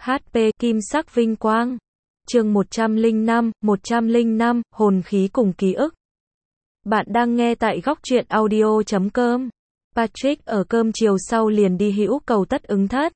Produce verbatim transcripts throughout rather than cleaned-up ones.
hát pê Kim sắc vinh quang. Chương một trăm lẻ năm, một trăm lẻ năm, hồn khí cùng ký ức. Bạn đang nghe tại góc truyện audio chấm com. Patrick ở cơm chiều sau liền đi hữu cầu tất ứng thất.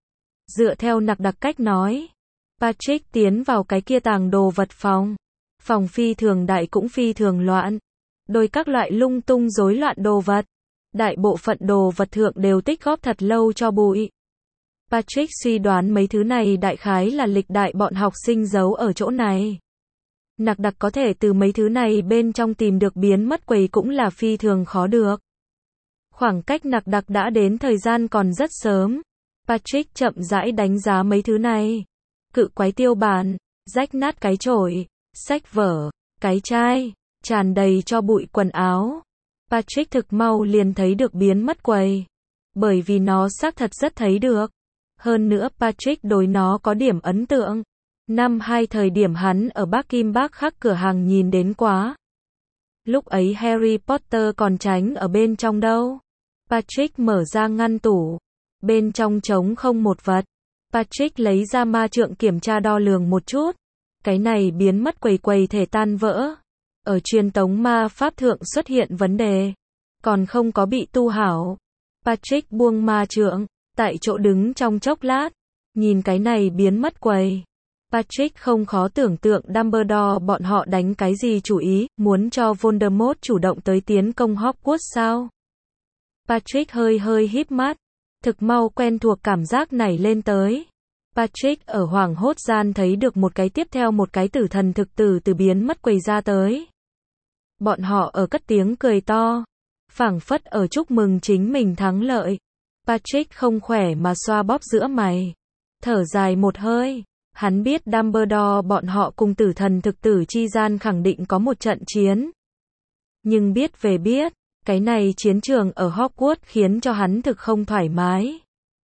Dựa theo nặc đặc cách nói, Patrick tiến vào cái kia tàng đồ vật phòng. Phòng phi thường đại cũng phi thường loạn. Đôi các loại lung tung rối loạn đồ vật. Đại bộ phận đồ vật thượng đều tích góp thật lâu cho bụi. Patrick suy đoán mấy thứ này đại khái là lịch đại bọn học sinh giấu ở chỗ này. Nặc đặc có thể từ mấy thứ này bên trong tìm được biến mất quầy cũng là phi thường khó được. Khoảng cách nặc đặc đã đến thời gian còn rất sớm. Patrick chậm rãi đánh giá mấy thứ này. Cự quái tiêu bản, rách nát cái chổi, sách vở, cái chai, tràn đầy cho bụi quần áo. Patrick thực mau liền thấy được biến mất quầy. Bởi vì nó xác thật rất thấy được. Hơn nữa Patrick đối nó có điểm ấn tượng. Năm hai thời điểm hắn ở Bắc Kim Bắc Khắc cửa hàng nhìn đến quá. Lúc ấy Harry Potter còn tránh ở bên trong đâu. Patrick mở ra ngăn tủ. Bên trong trống không một vật. Patrick lấy ra ma trượng kiểm tra đo lường một chút. Cái này biến mất quầy quầy thể tan vỡ. Ở truyền tống ma pháp thượng xuất hiện vấn đề. Còn không có bị tu hảo. Patrick buông ma trượng. Tại chỗ đứng trong chốc lát. Nhìn cái này biến mất quầy. Patrick không khó tưởng tượng Dumbledore bọn họ đánh cái gì chủ ý. Muốn cho Voldemort chủ động tới tiến công Hogwarts sao? Patrick hơi hơi híp mắt. Thực mau quen thuộc cảm giác này lên tới. Patrick ở hoảng hốt gian thấy được một cái tiếp theo một cái tử thần thực tử từ biến mất quầy ra tới. Bọn họ ở cất tiếng cười to. Phảng phất ở chúc mừng chính mình thắng lợi. Patrick không khỏe mà xoa bóp giữa mày. Thở dài một hơi. Hắn biết Dumbledore bọn họ cùng tử thần thực tử chi gian khẳng định có một trận chiến. Nhưng biết về biết, cái này chiến trường ở Hogwarts khiến cho hắn thực không thoải mái.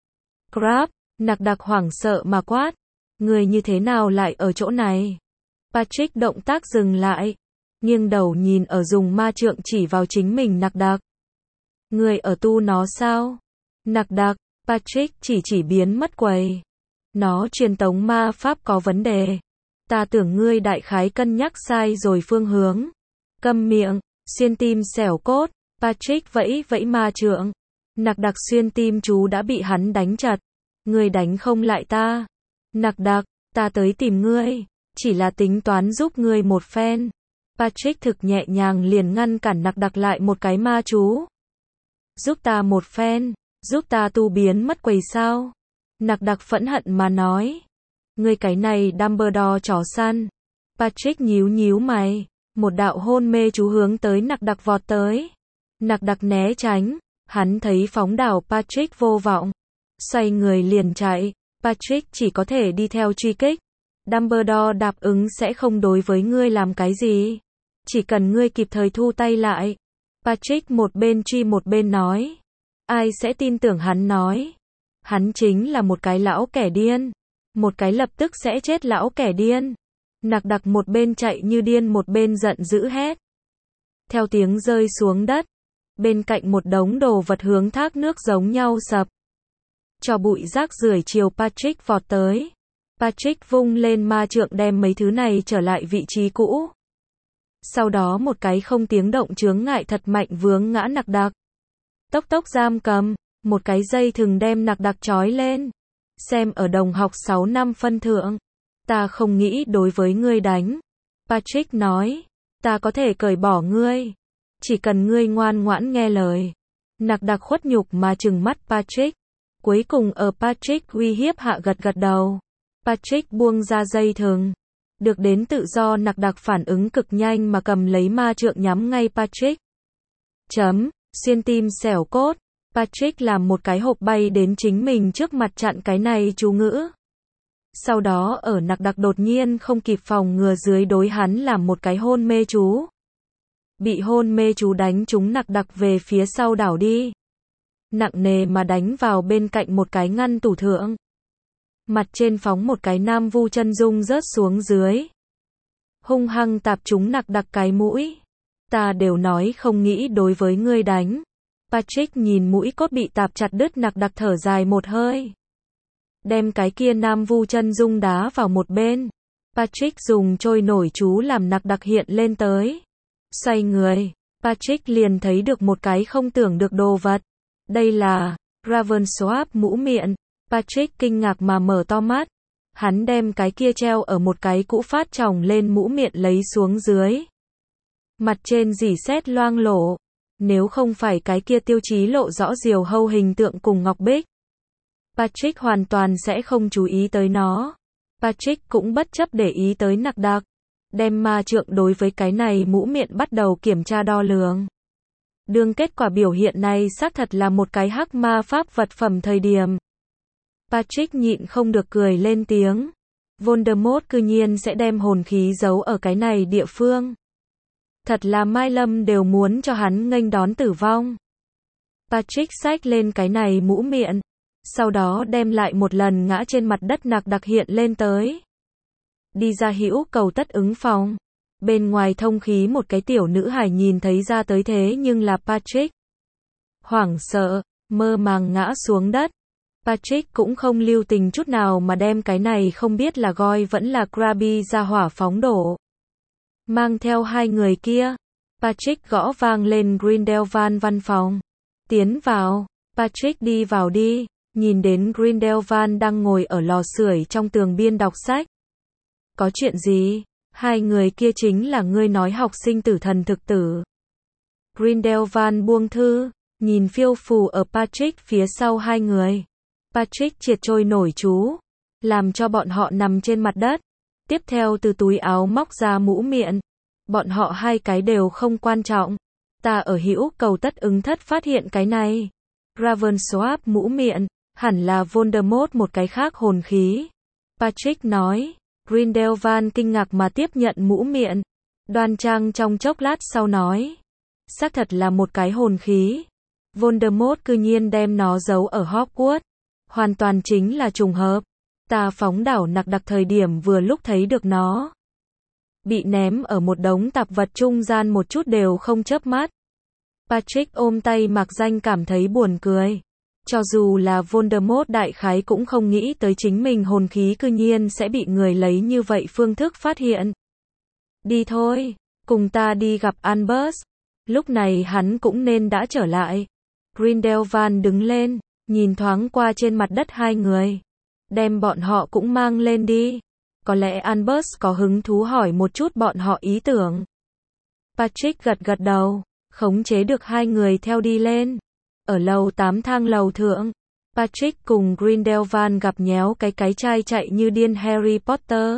Crab, nặc đặc hoảng sợ mà quát. Người như thế nào lại ở chỗ này? Patrick động tác dừng lại. Nghiêng đầu nhìn ở dùng ma trượng chỉ vào chính mình nặc đặc. Người ở tu nó sao? Nặc đặc, Patrick chỉ chỉ biến mất quầy. Nó truyền tống ma pháp có vấn đề. Ta tưởng ngươi đại khái cân nhắc sai rồi phương hướng. Câm miệng, xuyên tim xẻo cốt. Patrick vẫy vẫy ma trượng. Nặc đặc xuyên tim chú đã bị hắn đánh chặt. Ngươi đánh không lại ta. Nặc đặc, ta tới tìm ngươi. Chỉ là tính toán giúp ngươi một phen. Patrick thực nhẹ nhàng liền ngăn cản nặc đặc lại một cái ma chú. Giúp ta một phen. Giúp ta tu biến mất quầy sao? Nặc đặc phẫn hận mà nói. Ngươi cái này Dumbledore chó săn. Patrick nhíu nhíu mày. Một đạo hôn mê chú hướng tới nặc đặc vọt tới. Nặc đặc né tránh. Hắn thấy phóng đảo Patrick vô vọng. Xoay người liền chạy. Patrick chỉ có thể đi theo truy kích. Dumbledore đáp ứng sẽ không đối với ngươi làm cái gì. Chỉ cần ngươi kịp thời thu tay lại. Patrick một bên truy một bên nói. Ai sẽ tin tưởng hắn nói. Hắn chính là một cái lão kẻ điên. Một cái lập tức sẽ chết lão kẻ điên. Nặc đặc một bên chạy như điên một bên giận dữ hét. Theo tiếng rơi xuống đất. Bên cạnh một đống đồ vật hướng thác nước giống nhau sập. Cho bụi rác rưởi chiều Patrick vọt tới. Patrick vung lên ma trượng đem mấy thứ này trở lại vị trí cũ. Sau đó một cái không tiếng động chướng ngại thật mạnh vướng ngã nặc đặc. Tốc tốc giam cầm. Một cái dây thừng đem nặc đặc trói lên. Xem ở đồng học sáu năm phân thượng. Ta không nghĩ đối với ngươi đánh. Patrick nói. Ta có thể cởi bỏ ngươi. Chỉ cần ngươi ngoan ngoãn nghe lời. Nặc đặc khuất nhục mà trừng mắt Patrick. Cuối cùng ở Patrick uy hiếp hạ gật gật đầu. Patrick buông ra dây thừng. Được đến tự do nặc đặc phản ứng cực nhanh mà cầm lấy ma trượng nhắm ngay Patrick. Chấm, xuyên tim xẻo cốt. Patrick làm một cái hộp bay đến chính mình trước mặt chặn cái này chú ngữ. Sau đó ở nặc đặc đột nhiên không kịp phòng ngừa dưới đối hắn làm một cái hôn mê chú. Bị hôn mê chú đánh trúng nặc đặc về phía sau đảo đi. Nặng nề mà đánh vào bên cạnh một cái ngăn tủ thượng. Mặt trên phóng một cái nam vu chân dung rớt xuống dưới. Hung hăng tạp trúng nặc đặc cái mũi. Ta đều nói không nghĩ đối với ngươi đánh. Patrick nhìn mũi cốt bị tạp chặt đứt nặc đặc thở dài một hơi. đem cái kia nam vu chân dung đá vào một bên. Patrick dùng trôi nổi chú làm nặc đặc hiện lên tới. Xoay người, Patrick liền thấy được một cái không tưởng được đồ vật. Đây là Ravenswap mũ miệng. Patrick kinh ngạc mà mở to mắt. Hắn đem cái kia treo ở một cái cũ phát tròng lên mũ miệng lấy xuống dưới. Mặt trên rỉ sét loang lổ. Nếu không phải cái kia tiêu chí lộ rõ diều hâu hình tượng cùng ngọc bích, Patrick hoàn toàn sẽ không chú ý tới nó. Patrick cũng bất chấp để ý tới nặc đặc. Đem ma trượng đối với cái này mũ miệng bắt đầu kiểm tra đo lường. Đương kết quả biểu hiện này xác thật là một cái hắc ma pháp vật phẩm thời điểm. Patrick nhịn không được cười lên tiếng. Voldemort cư nhiên sẽ đem hồn khí giấu ở cái này địa phương. Thật là Mai Lâm đều muốn cho hắn nghênh đón tử vong. Patrick xách lên cái này mũ miệng. Sau đó đem lại một lần ngã trên mặt đất nặc đặc hiện lên tới. Đi ra hữu cầu tất ứng phòng. Bên ngoài thông khí một cái tiểu nữ hài nhìn thấy ra tới thế nhưng là Patrick. Hoảng sợ, mơ màng ngã xuống đất. Patrick cũng không lưu tình chút nào mà đem cái này không biết là Goyle vẫn là Crabbe ra hỏa phóng đổ. Mang theo hai người kia, Patrick gõ vang lên Grindelwald văn phòng. Tiến vào, Patrick đi vào đi, nhìn đến Grindelwald đang ngồi ở lò sưởi trong tường biên đọc sách. Có chuyện gì? Hai người kia chính là ngươi nói học sinh tử thần thực tử. Grindelwald buông thư, nhìn phiêu phù ở Patrick phía sau hai người. Patrick triệt trôi nổi chú, làm cho bọn họ nằm trên mặt đất. Tiếp theo từ túi áo móc ra mũ miệng. Bọn họ hai cái đều không quan trọng. Ta ở hữu cầu tất ứng thất phát hiện cái này. Ravenswap mũ miệng, hẳn là Voldemort một cái khác hồn khí. Patrick nói. Grindelwald kinh ngạc mà tiếp nhận mũ miệng. Đoan trang trong chốc lát sau nói. Xác thật là một cái hồn khí. Voldemort cư nhiên đem nó giấu ở Hogwarts. Hoàn toàn chính là trùng hợp. Ta phóng đảo nặc đặc thời điểm vừa lúc thấy được nó. Bị ném ở một đống tạp vật trung gian một chút đều không chớp mắt. Patrick ôm tay mặc danh cảm thấy buồn cười. Cho dù là Voldemort đại khái cũng không nghĩ tới chính mình hồn khí cư nhiên sẽ bị người lấy như vậy phương thức phát hiện. Đi thôi, cùng ta đi gặp Albus. Lúc này hắn cũng nên đã trở lại. Grindelwald đứng lên, nhìn thoáng qua trên mặt đất hai người. Đem bọn họ cũng mang lên đi. Có lẽ Albus có hứng thú hỏi một chút bọn họ ý tưởng. Patrick gật gật đầu, khống chế được hai người theo đi lên. Ở lầu tám thang lầu thượng, Patrick cùng Grindelwald gặp nhéo cái cái trai chạy như điên Harry Potter.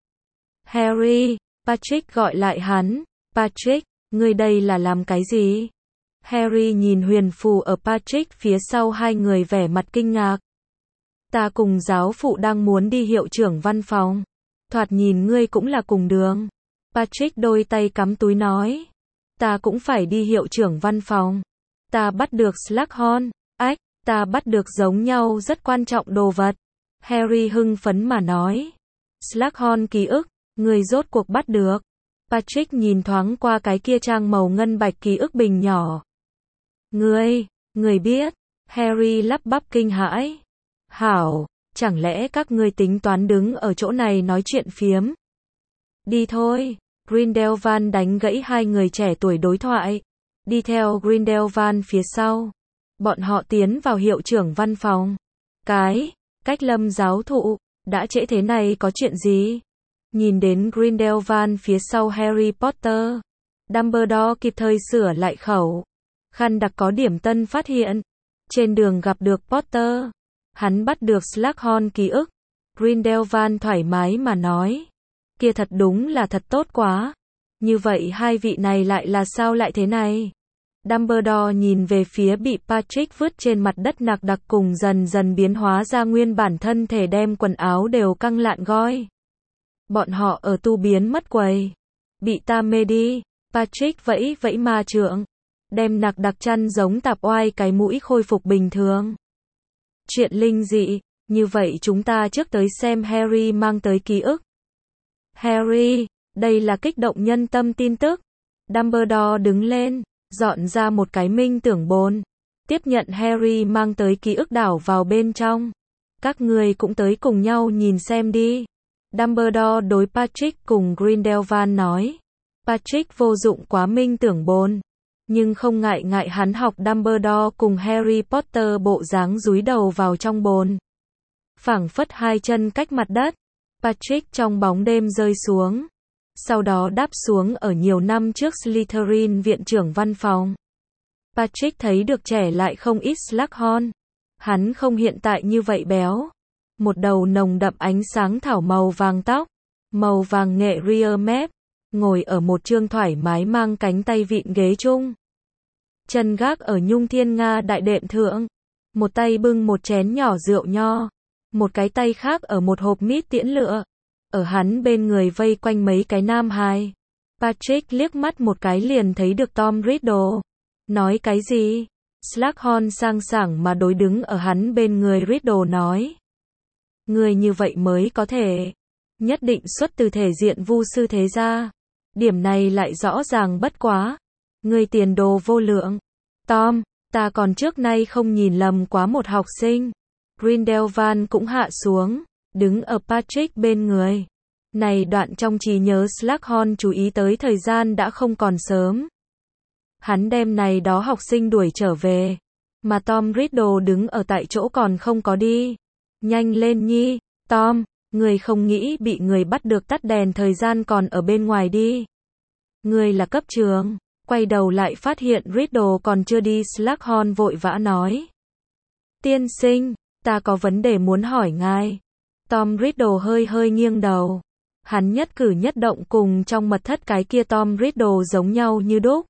Harry, Patrick gọi lại hắn. Patrick, ngươi đây là làm cái gì? Harry nhìn huyền phù ở Patrick phía sau hai người vẻ mặt kinh ngạc. Ta cùng giáo phụ đang muốn đi hiệu trưởng văn phòng. Thoạt nhìn ngươi cũng là cùng đường. Patrick đôi tay cắm túi nói. Ta cũng phải đi hiệu trưởng văn phòng. Ta bắt được Slughorn. Ách, ta bắt được giống nhau rất quan trọng đồ vật. Harry hưng phấn mà nói. Slughorn ký ức, ngươi rốt cuộc bắt được. Patrick nhìn thoáng qua cái kia trang màu ngân bạch ký ức bình nhỏ. Ngươi, ngươi biết. Harry lắp bắp kinh hãi. Hảo, chẳng lẽ các ngươi tính toán đứng ở chỗ này nói chuyện phiếm? Đi thôi. Grindelwald đánh gãy hai người trẻ tuổi đối thoại. Đi theo Grindelwald phía sau. Bọn họ tiến vào hiệu trưởng văn phòng. Cái, Cách Lâm giáo thụ, đã trễ thế này có chuyện gì? Nhìn đến Grindelwald phía sau Harry Potter. Dumbledore kịp thời sửa lại khẩu. Khăn đặc có điểm tân phát hiện. Trên đường gặp được Potter. Hắn bắt được Slughorn ký ức. Grindelwald thoải mái mà nói. Kia thật đúng là thật tốt quá. Như vậy hai vị này lại là sao lại thế này? Dumbledore nhìn về phía bị Patrick vứt trên mặt đất nặc đặc cùng dần dần biến hóa ra nguyên bản thân thể đem quần áo đều căng lạn Goyle. Bọn họ ở tu biến mất quầy. Bị ta mê đi. Patrick vẫy vẫy ma trượng. Đem nặc đặc chăn giống tạp oai cái mũi khôi phục bình thường. Chuyện linh dị, như vậy chúng ta trước tới xem Harry mang tới ký ức. Harry, đây là kích động nhân tâm tin tức. Dumbledore đứng lên, dọn ra một cái minh tưởng bồn. Tiếp nhận Harry mang tới ký ức đảo vào bên trong. Các ngươi cũng tới cùng nhau nhìn xem đi. Dumbledore đối Patrick cùng Grindelwald nói. Patrick vô dụng quá minh tưởng bồn. Nhưng không ngại ngại hắn học Dumbledore cùng Harry Potter bộ dáng dúi đầu vào trong bồn. Phảng phất hai chân cách mặt đất. Patrick trong bóng đêm rơi xuống. Sau đó đáp xuống ở nhiều năm trước Slytherin viện trưởng văn phòng. Patrick thấy được trẻ lại không ít Slughorn. Hắn không hiện tại như vậy béo. Một đầu nồng đậm ánh sáng thảo màu vàng tóc. Màu vàng nghệ rear mép. Ngồi ở một chương thoải mái mang cánh tay vịn ghế chung. Chân gác ở nhung thiên nga đại đệm thượng. Một tay bưng một chén nhỏ rượu nho. Một cái tay khác ở một hộp mít tiễn lựa. Ở hắn bên người vây quanh mấy cái nam hài. Patrick liếc mắt một cái liền thấy được Tom Riddle. Nói cái gì? Slughorn sang sảng mà đối đứng ở hắn bên người Riddle nói. Người như vậy mới có thể. Nhất định xuất từ thể diện vu sư thế gia. Điểm này lại rõ ràng bất quá. Người tiền đồ vô lượng. Tom, ta còn trước nay không nhìn lầm quá một học sinh. Grindelwald cũng hạ xuống, đứng ở Patrick bên người. Này đoạn trong trí nhớ Slughorn chú ý tới thời gian đã không còn sớm. Hắn đem này đó học sinh đuổi trở về. Mà Tom Riddle đứng ở tại chỗ còn không có đi. Nhanh lên nhi, Tom, người không nghĩ bị người bắt được tắt đèn thời gian còn ở bên ngoài đi. Người là cấp trường. Quay đầu lại phát hiện Riddle còn chưa đi. Slughorn vội vã nói. Tiên sinh, ta có vấn đề muốn hỏi ngài. Tom Riddle hơi hơi nghiêng đầu. Hắn nhất cử nhất động cùng trong mật thất cái kia Tom Riddle giống nhau như đúc.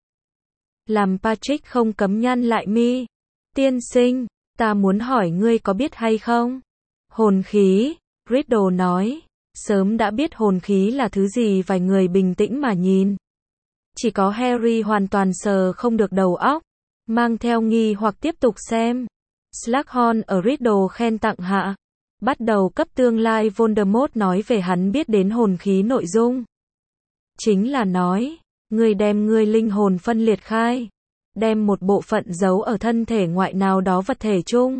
Làm Patrick không cấm nhăn lại mi. Tiên sinh, ta muốn hỏi ngươi có biết hay không? Hồn khí, Riddle nói. Sớm đã biết hồn khí là thứ gì vài người bình tĩnh mà nhìn. Chỉ có Harry hoàn toàn sờ không được đầu óc. Mang theo nghi hoặc tiếp tục xem. Slughorn ở Riddle khen tặng hạ. Bắt đầu cấp tương lai Voldemort nói về hắn biết đến hồn khí nội dung. Chính là nói, ngươi đem ngươi linh hồn phân liệt khai. Đem một bộ phận giấu ở thân thể ngoại nào đó vật thể chung.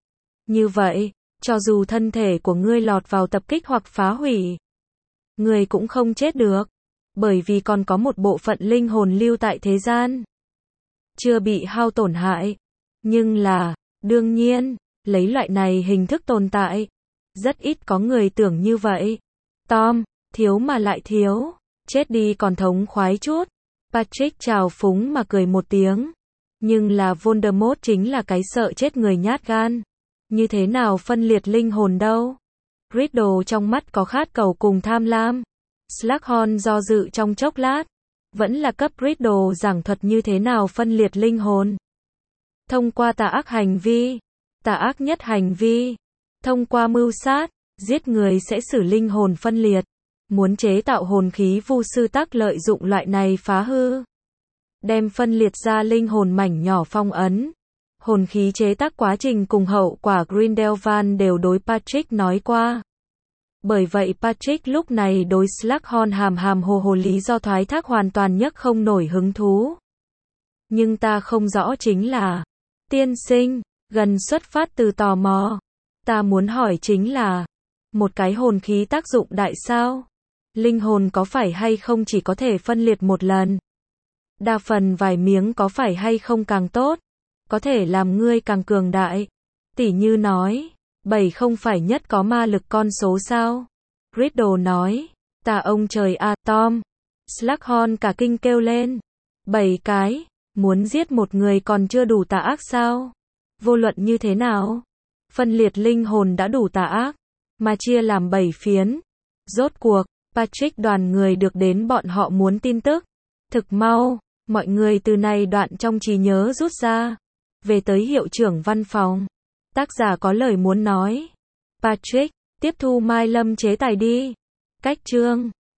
Như vậy, cho dù thân thể của ngươi lọt vào tập kích hoặc phá hủy, ngươi cũng không chết được. Bởi vì còn có một bộ phận linh hồn lưu tại thế gian. Chưa bị hao tổn hại. Nhưng là, đương nhiên, lấy loại này hình thức tồn tại. Rất ít có người tưởng như vậy. Tom, thiếu mà lại thiếu. Chết đi còn thống khoái chút. Patrick trào phúng mà cười một tiếng. Nhưng là Voldemort chính là cái sợ chết người nhát gan. Như thế nào phân liệt linh hồn đâu? Riddle trong mắt có khát cầu cùng tham lam. Slughorn do dự trong chốc lát. Vẫn là cấp Riddle giảng thuật như thế nào phân liệt linh hồn. Thông qua tà ác hành vi. Tà ác nhất hành vi. Thông qua mưu sát, giết người sẽ xử linh hồn phân liệt. Muốn chế tạo hồn khí vu sư tác lợi dụng loại này phá hư. Đem phân liệt ra linh hồn mảnh nhỏ phong ấn. Hồn khí chế tác quá trình cùng hậu quả Grindelwald đều đối Patrick nói qua. Bởi vậy Patrick lúc này đối Slughorn hàm hàm hồ hồ lý do thoái thác hoàn toàn nhất không nổi hứng thú. Nhưng ta không rõ chính là, tiên sinh, gần xuất phát từ tò mò. Ta muốn hỏi chính là, một cái hồn khí tác dụng đại sao? Linh hồn có phải hay không chỉ có thể phân liệt một lần? Đa phần vài miếng có phải hay không càng tốt? Có thể làm ngươi càng cường đại. Tỉ như nói, bảy không phải nhất có ma lực con số sao? Riddle nói, ta ông trời a, Tom. Slughorn cả kinh kêu lên. Bảy cái, muốn giết một người còn chưa đủ tà ác sao? Vô luận như thế nào? Phân liệt linh hồn đã đủ tà ác, mà chia làm bảy phiến. Rốt cuộc, Patrick đoàn người được đến bọn họ muốn tin tức. Thực mau, mọi người từ này đoạn trong trí nhớ rút ra. Về tới hiệu trưởng văn phòng. Tác giả có lời muốn nói. Patrick, tiếp thu Mai Lâm chế tài đi. Cách chương